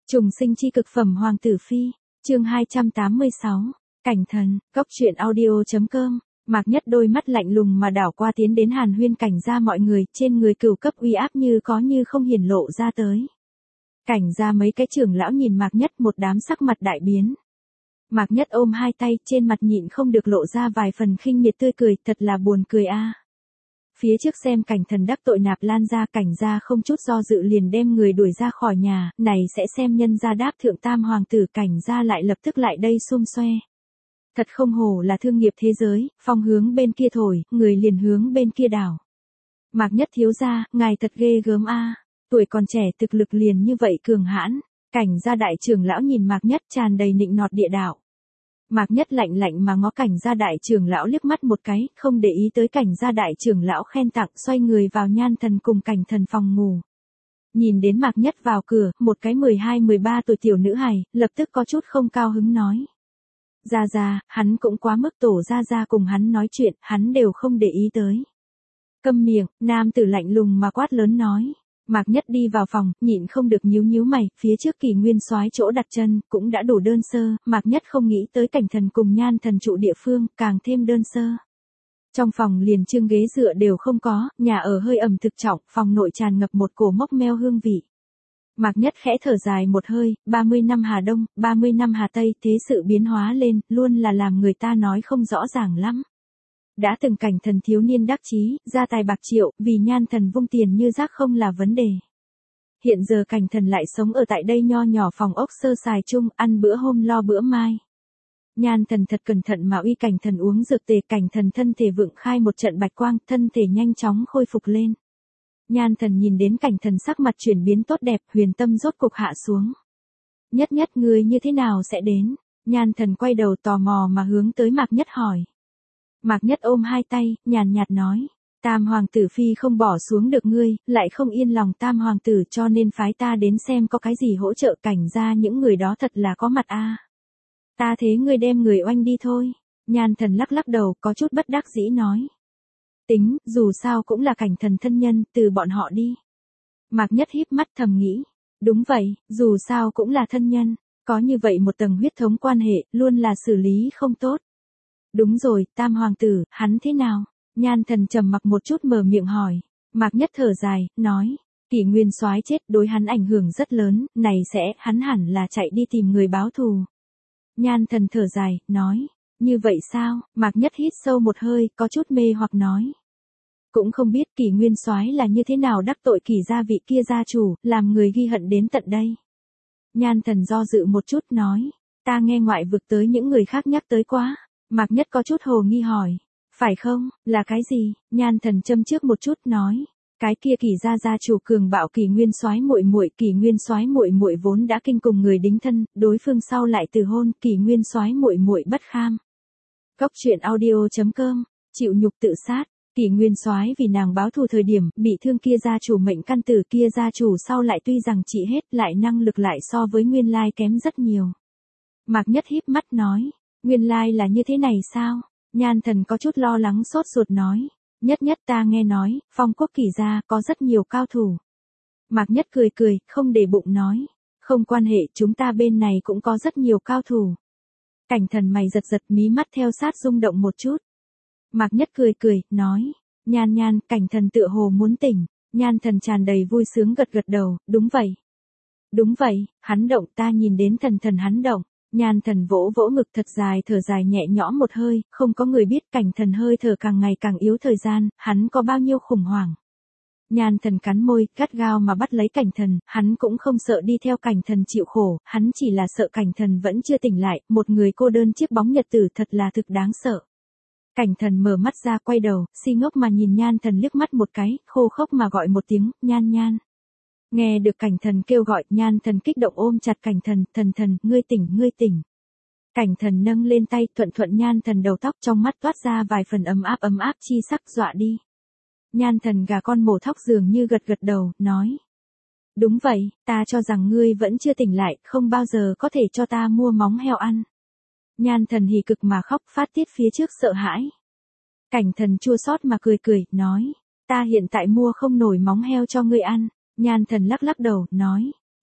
Trùng sinh chi cực phẩm Hoàng tử phi, chương 286, cảnh thần, góc truyện audio.com. Mạc Nhất đôi mắt lạnh lùng mà đảo qua tiến đến Hàn Huyên cảnh gia mọi người, trên người cửu cấp uy áp như có như không hiển lộ ra tới. Cảnh gia mấy cái trưởng lão nhìn Mạc Nhất một đám sắc mặt đại biến. Mạc Nhất ôm hai tay, trên mặt nhịn không được lộ ra vài phần khinh miệt tươi cười, thật là buồn cười a. Phía trước xem cảnh thần đắc tội Nạp Lan gia, cảnh gia không chút do dự liền đem người đuổi ra khỏi nhà, này sẽ xem nhân gia đáp thượng tam hoàng tử, cảnh gia lại lập tức lại đây xum xoe. Thật không hổ là thương nghiệp thế giới, phong hướng bên kia thổi, người liền hướng bên kia đảo. Mạc Nhất thiếu gia, ngài thật ghê gớm a, tuổi còn trẻ thực lực liền như vậy cường hãn. Cảnh gia đại trưởng lão nhìn Mạc Nhất tràn đầy nịnh nọt địa đạo. Mạc Nhất lạnh lạnh mà ngó cảnh gia đại trưởng lão liếc mắt một cái, không để ý tới cảnh gia đại trưởng lão khen tặng, xoay người vào Nhan Thần cùng cảnh thần phòng ngủ. Nhìn đến Mạc Nhất vào cửa, một cái 12-13 tuổi tiểu nữ hài, lập tức có chút không cao hứng nói. Gia, hắn cũng quá mức, tổ gia cùng hắn nói chuyện, hắn đều không để ý tới. Câm miệng, nam tử lạnh lùng mà quát lớn nói. Mạc Nhất đi vào phòng, nhịn không được nhíu mày, phía trước Kỳ Nguyên Soái chỗ đặt chân, cũng đã đủ đơn sơ, Mạc Nhất không nghĩ tới cảnh thần cùng Nhan Thần trụ địa phương, càng thêm đơn sơ. Trong phòng liền chương ghế dựa đều không có, nhà ở hơi ẩm thực trọng, phòng nội tràn ngập một cổ mốc meo hương vị. Mạc Nhất khẽ thở dài một hơi, 30 năm Hà Đông, 30 năm Hà Tây, thế sự biến hóa lên, luôn là làm người ta nói không rõ ràng lắm. Đã từng cảnh thần thiếu niên đắc chí, gia tài bạc triệu, vì Nhan Thần vung tiền như rác không là vấn đề. Hiện giờ cảnh thần lại sống ở tại đây nho nhỏ phòng ốc sơ sài chung, ăn bữa hôm lo bữa mai. Nhan Thần thật cẩn thận mà uy cảnh thần uống dược tề, cảnh thần thân thể vượng khai một trận bạch quang, thân thể nhanh chóng khôi phục lên. Nhan Thần nhìn đến cảnh thần sắc mặt chuyển biến tốt đẹp, huyền tâm rốt cục hạ xuống. Nhất người như thế nào sẽ đến? Nhan Thần quay đầu tò mò mà hướng tới Mạc Nhất hỏi. Mạc Nhất ôm hai tay, nhàn nhạt nói, tam hoàng tử phi không bỏ xuống được ngươi, lại không yên lòng tam hoàng tử, cho nên phái ta đến xem có cái gì hỗ trợ, cảnh gia những người đó thật là có mặt a. Ta thế ngươi đem người oanh đi thôi. Nhan Thần lắc đầu, có chút bất đắc dĩ nói. Tính, dù sao cũng là cảnh thần thân nhân, từ bọn họ đi. Mạc Nhất híp mắt thầm nghĩ. Đúng vậy, dù sao cũng là thân nhân, có như vậy một tầng huyết thống quan hệ, luôn là xử lý không tốt. Đúng rồi, tam hoàng tử, hắn thế nào? Nhan Thần trầm mặc một chút mở miệng hỏi. Mạc Nhất thở dài, nói. Kỷ Nguyên Soái chết đối hắn ảnh hưởng rất lớn, này sẽ, hắn hẳn là chạy đi tìm người báo thù. Nhan Thần thở dài, nói. Như vậy sao? Mạc Nhất hít sâu một hơi, có chút mê hoặc nói. Cũng không biết Kỷ Nguyên Soái là như thế nào đắc tội Kỷ gia vị kia gia chủ, làm người ghi hận đến tận đây. Nhan Thần do dự một chút nói. Ta nghe ngoại vực tới những người khác nhắc tới quá. Mạc Nhất có chút hồ nghi hỏi. Phải không, là cái gì? Nhan Thần châm trước một chút nói. Cái kia Kỷ gia gia chủ cường bạo Kỷ Nguyên Soái muội, Kỷ Nguyên Soái muội vốn đã kinh cùng người đính thân, đối phương sau lại từ hôn, Kỷ Nguyên Soái muội bất kham. Góc truyện audio.com, chịu nhục tự sát. Kỷ Nguyên Soái vì nàng báo thù thời điểm, bị thương kia gia chủ mệnh căn tử, kia gia chủ sau lại tuy rằng trị hết, lại năng lực lại so với nguyên lai kém rất nhiều. Mạc Nhất híp mắt nói. Nguyên lai là như thế này sao? Nhan Thần có chút lo lắng sốt ruột nói. Nhất ta nghe nói, Phong Quốc Kỷ gia có rất nhiều cao thủ. Mạc Nhất cười, không để bụng nói. Không quan hệ, chúng ta bên này cũng có rất nhiều cao thủ. Cảnh thần mày giật mí mắt theo sát rung động một chút. Mạc Nhất cười, nói. Nhan, cảnh thần tựa hồ muốn tỉnh. Nhan Thần tràn đầy vui sướng gật đầu, đúng vậy, hắn động, ta nhìn đến thần hắn động. Nhan Thần vỗ ngực thật dài, thở dài nhẹ nhõm một hơi, không có người biết cảnh thần hơi thở càng ngày càng yếu thời gian, hắn có bao nhiêu khủng hoảng. Nhan Thần cắn môi, gắt gao mà bắt lấy cảnh thần, hắn cũng không sợ đi theo cảnh thần chịu khổ, hắn chỉ là sợ cảnh thần vẫn chưa tỉnh lại, một người cô đơn chiếc bóng nhật tử thật là thực đáng sợ. Cảnh thần mở mắt ra quay đầu, si ngốc mà nhìn Nhan Thần liếc mắt một cái, khô khốc mà gọi một tiếng, Nhan. Nghe được cảnh thần kêu gọi, Nhan Thần kích động ôm chặt cảnh thần, ngươi tỉnh. Cảnh thần nâng lên tay, thuận Nhan Thần đầu tóc, trong mắt toát ra vài phần ấm áp chi sắc, dọa đi. Nhan Thần gà con mổ thóc dường như gật đầu, nói. Đúng vậy, ta cho rằng ngươi vẫn chưa tỉnh lại, không bao giờ có thể cho ta mua móng heo ăn. Nhan Thần hỉ cực mà khóc, phát tiết phía trước sợ hãi. Cảnh thần chua xót mà cười, nói. Ta hiện tại mua không nổi móng heo cho ngươi ăn. Nhan Thần lắc đầu, nói.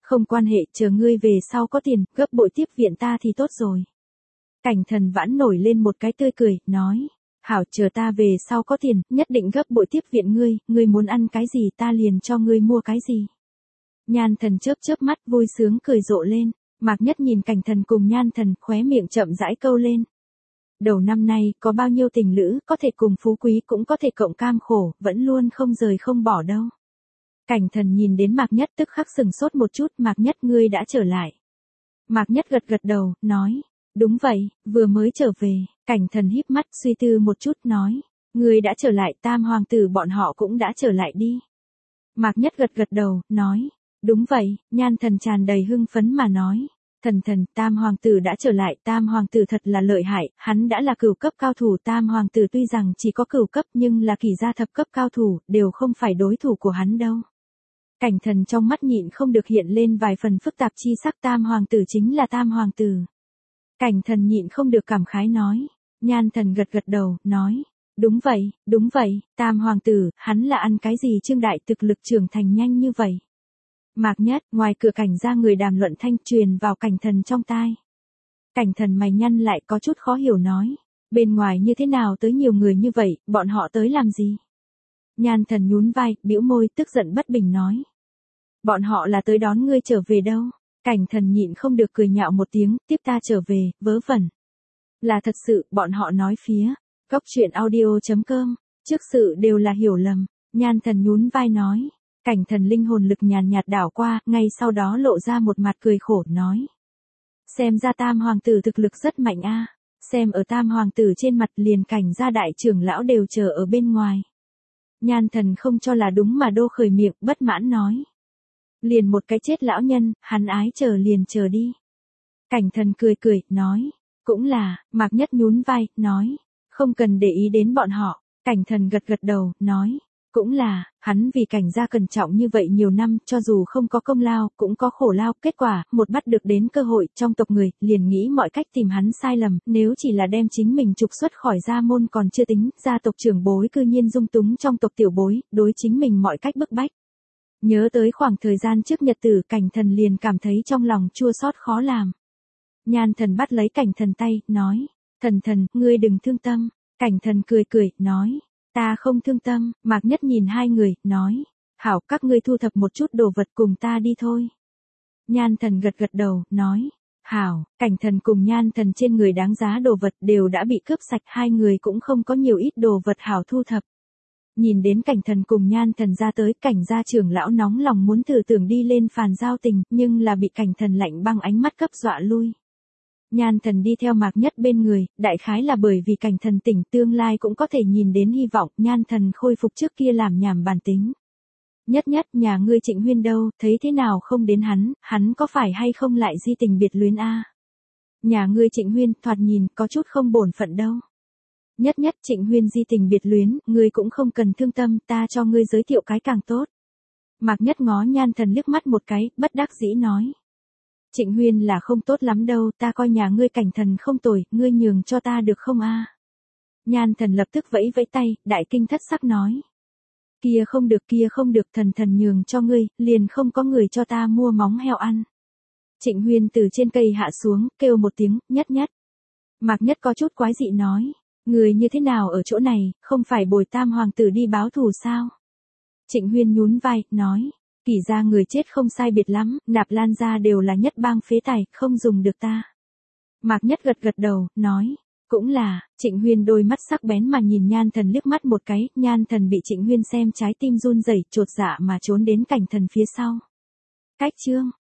Không quan hệ, chờ ngươi về sau có tiền, gấp bội tiếp viện ta thì tốt rồi. Cảnh Thần Vãn nổi lên một cái tươi cười, nói. Hảo, chờ ta về sau có tiền, nhất định gấp bội tiếp viện ngươi muốn ăn cái gì ta liền cho ngươi mua cái gì. Nhan Thần chớp chớp mắt vui sướng cười rộ lên, Mạc Nhất nhìn Cảnh Thần cùng Nhan Thần, khóe miệng chậm rãi câu lên. Đầu năm nay, có bao nhiêu tình lữ, có thể cùng phú quý cũng có thể cộng cam khổ, vẫn luôn không rời không bỏ đâu. Cảnh Thần nhìn đến Mạc Nhất tức khắc sừng sốt một chút, Mạc Nhất ngươi đã trở lại. Mạc Nhất gật gật đầu, nói. Đúng vậy, vừa mới trở về. Cảnh Thần híp mắt suy tư một chút nói. Ngươi đã trở lại, tam hoàng tử bọn họ cũng đã trở lại đi. Mạc Nhất gật gật đầu, nói. Đúng vậy, Nhan Thần tràn đầy hưng phấn mà nói. Thần, tam hoàng tử đã trở lại, tam hoàng tử thật là lợi hại, hắn đã là cửu cấp cao thủ, tam hoàng tử tuy rằng chỉ có cửu cấp nhưng là kỳ gia thập cấp cao thủ, đều không phải đối thủ của hắn đâu. Cảnh Thần trong mắt nhịn không được hiện lên vài phần phức tạp chi sắc, tam hoàng tử chính là tam hoàng tử. Cảnh Thần nhịn không được cảm khái nói. Nhan Thần gật gật đầu, nói. Đúng vậy, tam hoàng tử, hắn là ăn cái gì Trương đại thực lực trưởng thành nhanh như vậy. Mạc Nhất, ngoài cửa Cảnh gia người đàm luận thanh truyền vào Cảnh Thần trong tai. Cảnh Thần mày nhăn lại có chút khó hiểu nói. Bên ngoài như thế nào tới nhiều người như vậy, bọn họ tới làm gì? Nhan Thần nhún vai, bĩu môi, tức giận bất bình nói. Bọn họ là tới đón ngươi trở về đâu. Cảnh Thần nhịn không được cười nhạo một tiếng, tiếp ta trở về, vớ vẩn. Là thật sự, bọn họ nói phía. Góc truyện audio.com, trước sự đều là hiểu lầm. Nhan Thần nhún vai nói. Cảnh Thần linh hồn lực nhàn nhạt đảo qua, ngay sau đó lộ ra một mặt cười khổ, nói. Xem ra tam hoàng tử thực lực rất mạnh a. Xem ở tam hoàng tử trên mặt liền Cảnh gia đại trưởng lão đều chờ ở bên ngoài. Nhan Thần không cho là đúng mà đô khởi miệng, bất mãn nói. Liền một cái chết lão nhân, hắn ái chờ liền chờ đi. Cảnh Thần cười, nói. Cũng là, Mạc Nhất nhún vai, nói. Không cần để ý đến bọn họ. Cảnh Thần gật gật đầu, nói. Cũng là, hắn vì Cảnh gia cẩn trọng như vậy nhiều năm, cho dù không có công lao, cũng có khổ lao, kết quả, một bắt được đến cơ hội, trong tộc người, liền nghĩ mọi cách tìm hắn sai lầm, nếu chỉ là đem chính mình trục xuất khỏi gia môn còn chưa tính, gia tộc trưởng bối cư nhiên dung túng trong tộc tiểu bối, đối chính mình mọi cách bức bách. Nhớ tới khoảng thời gian trước nhật tử, Cảnh Thần liền cảm thấy trong lòng chua xót khó làm. Nhan Thần bắt lấy Cảnh Thần tay, nói. Thần, ngươi đừng thương tâm. Cảnh Thần cười, nói. Ta không thương tâm. Mạc Nhất nhìn hai người, nói. Hảo, các ngươi thu thập một chút đồ vật cùng ta đi thôi. Nhan Thần gật gật đầu, nói. Hảo, Cảnh Thần cùng Nhan Thần trên người đáng giá đồ vật đều đã bị cướp sạch, hai người cũng không có nhiều ít đồ vật hảo thu thập. Nhìn đến Cảnh Thần cùng Nhan Thần ra tới, Cảnh gia trưởng lão nóng lòng muốn thử tưởng đi lên phàn giao tình, nhưng là bị Cảnh Thần lạnh băng ánh mắt cấp dọa lui. Nhan Thần đi theo Mạc Nhất bên người, đại khái là bởi vì Cảnh Thần tỉnh tương lai cũng có thể nhìn đến hy vọng, Nhan Thần khôi phục trước kia làm nhảm bản tính. Nhất, nhà ngươi Trịnh Huyên đâu, thấy thế nào không đến hắn có phải hay không lại di tình biệt luyến a? Nhà ngươi Trịnh Huyên, thoạt nhìn, có chút không bổn phận đâu. Nhất, Trịnh Huyên di tình biệt luyến, ngươi cũng không cần thương tâm, ta cho ngươi giới thiệu cái càng tốt. Mạc Nhất ngó Nhan Thần liếc mắt một cái, bất đắc dĩ nói. Trịnh Huyên là không tốt lắm đâu, ta coi nhà ngươi Cảnh Thần không tồi, ngươi nhường cho ta được không a? Nhan Thần lập tức vẫy tay, đại kinh thất sắc nói. Kia không được, thần nhường cho ngươi, liền không có người cho ta mua móng heo ăn. Trịnh Huyên từ trên cây hạ xuống, kêu một tiếng, nhất. Mạc Nhất có chút quái dị nói. Người như thế nào ở chỗ này, không phải bồi tam hoàng tử đi báo thù sao? Trịnh Huyên nhún vai, nói. Kỷ gia người chết không sai biệt lắm, Nạp Lan gia đều là nhất bang phế tài, không dùng được ta. Mạc Nhất gật gật đầu, nói. Cũng là, Trịnh Huyên đôi mắt sắc bén mà nhìn Nhan Thần liếc mắt một cái, Nhan Thần bị Trịnh Huyên xem trái tim run rẩy, chột dạ mà trốn đến Cảnh Thần phía sau. Cách chương.